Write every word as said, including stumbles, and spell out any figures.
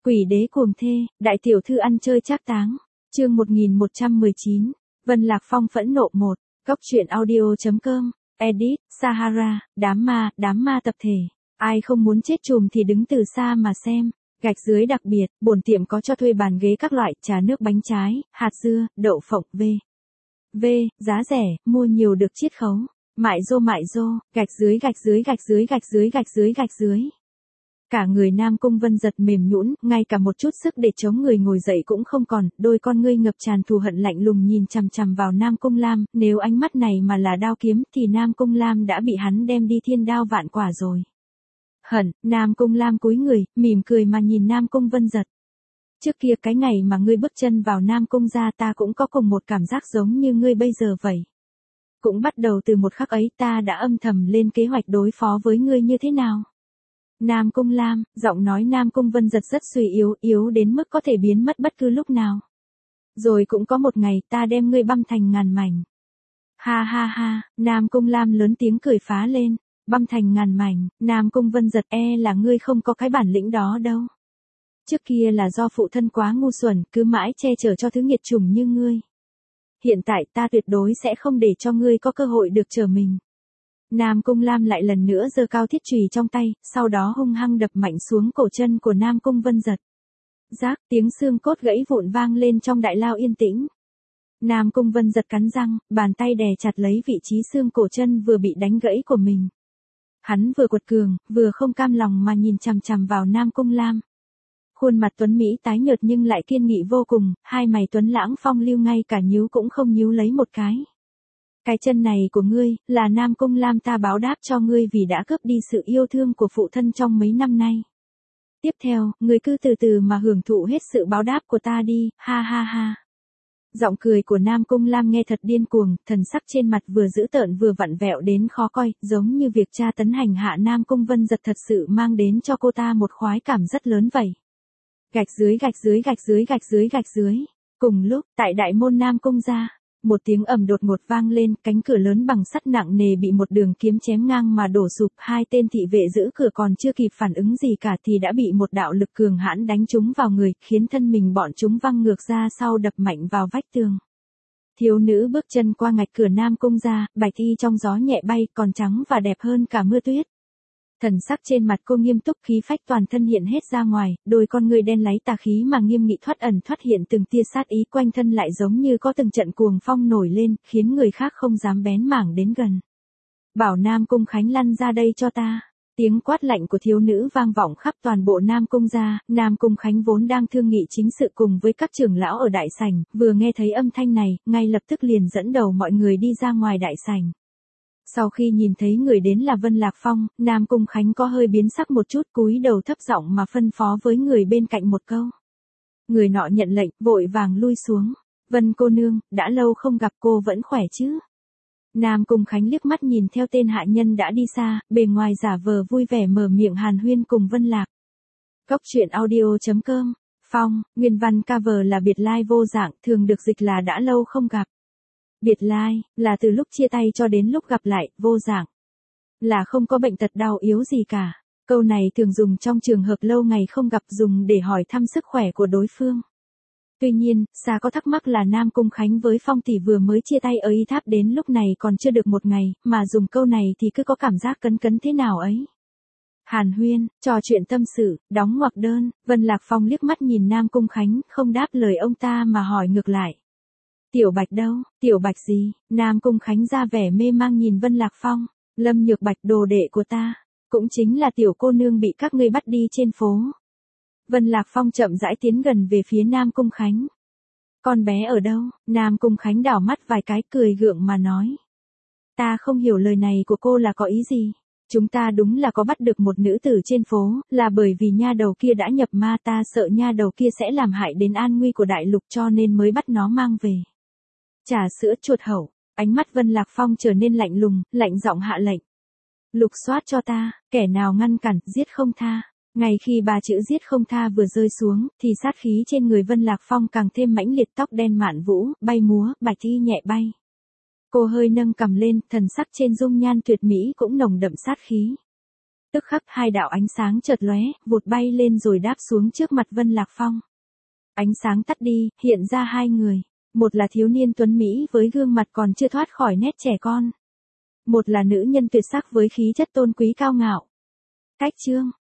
Quỷ đế cuồng thê, đại tiểu thư ăn chơi trác táng. Chương một nghìn một trăm mười chín. Vân Lạc Phong phẫn nộ một. Góc truyện audio.com. Edit, Sahara, đám ma, đám ma tập thể. Ai không muốn chết chùm thì đứng từ xa mà xem. Gạch dưới đặc biệt, bổn tiệm có cho thuê bàn ghế các loại, trà nước bánh trái, hạt dưa, đậu phộng, v. V, giá rẻ, mua nhiều được chiết khấu. Mại dô mại dô, gạch dưới gạch dưới gạch dưới gạch dưới gạch dưới gạch dưới. Cả người Nam Cung Vân giật mềm nhũn, ngay cả một chút sức để chống người ngồi dậy cũng không còn, đôi con ngươi ngập tràn thù hận lạnh lùng nhìn chằm chằm vào Nam Cung Lam, nếu ánh mắt này mà là đao kiếm thì Nam Cung Lam đã bị hắn đem đi thiên đao vạn quả rồi. Hận, Nam Cung Lam cúi người, mỉm cười mà nhìn Nam Cung Vân giật. Trước kia cái ngày mà ngươi bước chân vào Nam Cung gia ta cũng có cùng một cảm giác giống như ngươi bây giờ vậy. Cũng bắt đầu từ một khắc ấy ta đã âm thầm lên kế hoạch đối phó với ngươi như thế nào. Nam Cung Lam, giọng nói Nam Cung Vân giật rất suy yếu, yếu đến mức có thể biến mất bất cứ lúc nào. Rồi cũng có một ngày ta đem ngươi băm thành ngàn mảnh. Ha ha ha, Nam Cung Lam lớn tiếng cười phá lên, băm thành ngàn mảnh, Nam Cung Vân giật e là ngươi không có cái bản lĩnh đó đâu. Trước kia là do phụ thân quá ngu xuẩn, cứ mãi che chở cho thứ nghiệt chủng như ngươi. Hiện tại ta tuyệt đối sẽ không để cho ngươi có cơ hội được trở mình. Nam Cung Lam lại lần nữa giơ cao thiết chùy trong tay, sau đó hung hăng đập mạnh xuống cổ chân của Nam Cung Vân giật. Rác, tiếng xương cốt gãy vụn vang lên trong đại lao yên tĩnh. Nam Cung Vân giật cắn răng, bàn tay đè chặt lấy vị trí xương cổ chân vừa bị đánh gãy của mình. Hắn vừa quật cường, vừa không cam lòng mà nhìn chằm chằm vào Nam Cung Lam. Khuôn mặt tuấn Mỹ tái nhợt nhưng lại kiên nghị vô cùng, hai mày tuấn lãng phong lưu ngay cả nhíu cũng không nhíu lấy một cái. Cái chân này của ngươi, là Nam Cung Lam ta báo đáp cho ngươi vì đã cướp đi sự yêu thương của phụ thân trong mấy năm nay. Tiếp theo, ngươi cứ từ từ mà hưởng thụ hết sự báo đáp của ta đi, ha ha ha. Giọng cười của Nam Cung Lam nghe thật điên cuồng, thần sắc trên mặt vừa dữ tợn vừa vặn vẹo đến khó coi, giống như việc tra tấn hành hạ Nam Cung Vân giật thật sự mang đến cho cô ta một khoái cảm rất lớn vậy. Gạch dưới gạch dưới gạch dưới gạch dưới gạch dưới. Cùng lúc, tại đại môn Nam Cung gia, một tiếng ầm đột ngột vang lên, cánh cửa lớn bằng sắt nặng nề bị một đường kiếm chém ngang mà đổ sụp, hai tên thị vệ giữ cửa còn chưa kịp phản ứng gì cả thì đã bị một đạo lực cường hãn đánh trúng vào người, khiến thân mình bọn chúng văng ngược ra sau đập mạnh vào vách tường. Thiếu nữ bước chân qua ngạch cửa Nam Cung gia, bạch y trong gió nhẹ bay, còn trắng và đẹp hơn cả mưa tuyết. Thần sắc trên mặt cô nghiêm túc, khí phách toàn thân hiện hết ra ngoài, đôi con người đen láy tà khí mà nghiêm nghị thoát ẩn thoát hiện, từng tia sát ý quanh thân lại giống như có từng trận cuồng phong nổi lên, khiến người khác không dám bén mảng đến gần. Bảo Nam Cung Khánh lăn ra đây cho ta. Tiếng quát lạnh của thiếu nữ vang vọng khắp toàn bộ Nam Cung gia, Nam Cung Khánh vốn đang thương nghị chính sự cùng với các trưởng lão ở đại sảnh, vừa nghe thấy âm thanh này, ngay lập tức liền dẫn đầu mọi người đi ra ngoài đại sảnh. Sau khi nhìn thấy người đến là Vân Lạc Phong, Nam Cung Khánh có hơi biến sắc một chút, cúi đầu thấp giọng mà phân phó với người bên cạnh một câu. Người nọ nhận lệnh, vội vàng lui xuống. Vân cô nương, đã lâu không gặp cô vẫn khỏe chứ? Nam Cung Khánh liếc mắt nhìn theo tên hạ nhân đã đi xa, bề ngoài giả vờ vui vẻ mở miệng hàn huyên cùng Vân Lạc. Góc truyện audio.com. Phong, nguyên văn cover là biệt lai vô dạng, thường được dịch là đã lâu không gặp. Biệt lai, là từ lúc chia tay cho đến lúc gặp lại, vô dạng. Là không có bệnh tật đau yếu gì cả. Câu này thường dùng trong trường hợp lâu ngày không gặp, dùng để hỏi thăm sức khỏe của đối phương. Tuy nhiên, Sa có thắc mắc là Nam Cung Khánh với Phong tỷ vừa mới chia tay ở Y Tháp đến lúc này còn chưa được một ngày, mà dùng câu này thì cứ có cảm giác cấn cấn thế nào ấy. Hàn huyên, trò chuyện tâm sự, đóng ngoặc đơn, Vân Lạc Phong liếc mắt nhìn Nam Cung Khánh, không đáp lời ông ta mà hỏi ngược lại. Tiểu Bạch đâu, Tiểu Bạch gì? Nam Cung Khánh ra vẻ mê mang nhìn Vân Lạc Phong. Lâm Nhược Bạch, đồ đệ của ta, cũng chính là tiểu cô nương bị các ngươi bắt đi trên phố. Vân Lạc Phong chậm rãi tiến gần về phía Nam Cung Khánh. Con bé ở đâu? Nam Cung Khánh đảo mắt vài cái cười gượng mà nói. Ta không hiểu lời này của cô là có ý gì. Chúng ta đúng là có bắt được một nữ tử trên phố, là bởi vì nha đầu kia đã nhập ma, ta sợ nha đầu kia sẽ làm hại đến an nguy của đại lục cho nên mới bắt nó mang về. Trà sữa chuột hậu, ánh mắt Vân Lạc Phong trở nên lạnh lùng, lạnh giọng hạ lệnh. Lục soát cho ta, kẻ nào ngăn cản, giết không tha. Ngay khi ba chữ giết không tha vừa rơi xuống, thì sát khí trên người Vân Lạc Phong càng thêm mãnh liệt, tóc đen mạn vũ, bay múa, bạch y nhẹ bay. Cô hơi nâng cằm lên, thần sắc trên dung nhan tuyệt mỹ cũng nồng đậm sát khí. Tức khắc hai đạo ánh sáng chợt lóe, vụt bay lên rồi đáp xuống trước mặt Vân Lạc Phong. Ánh sáng tắt đi, hiện ra hai người. Một là thiếu niên tuấn Mỹ với gương mặt còn chưa thoát khỏi nét trẻ con. Một là nữ nhân tuyệt sắc với khí chất tôn quý cao ngạo. Cách chương.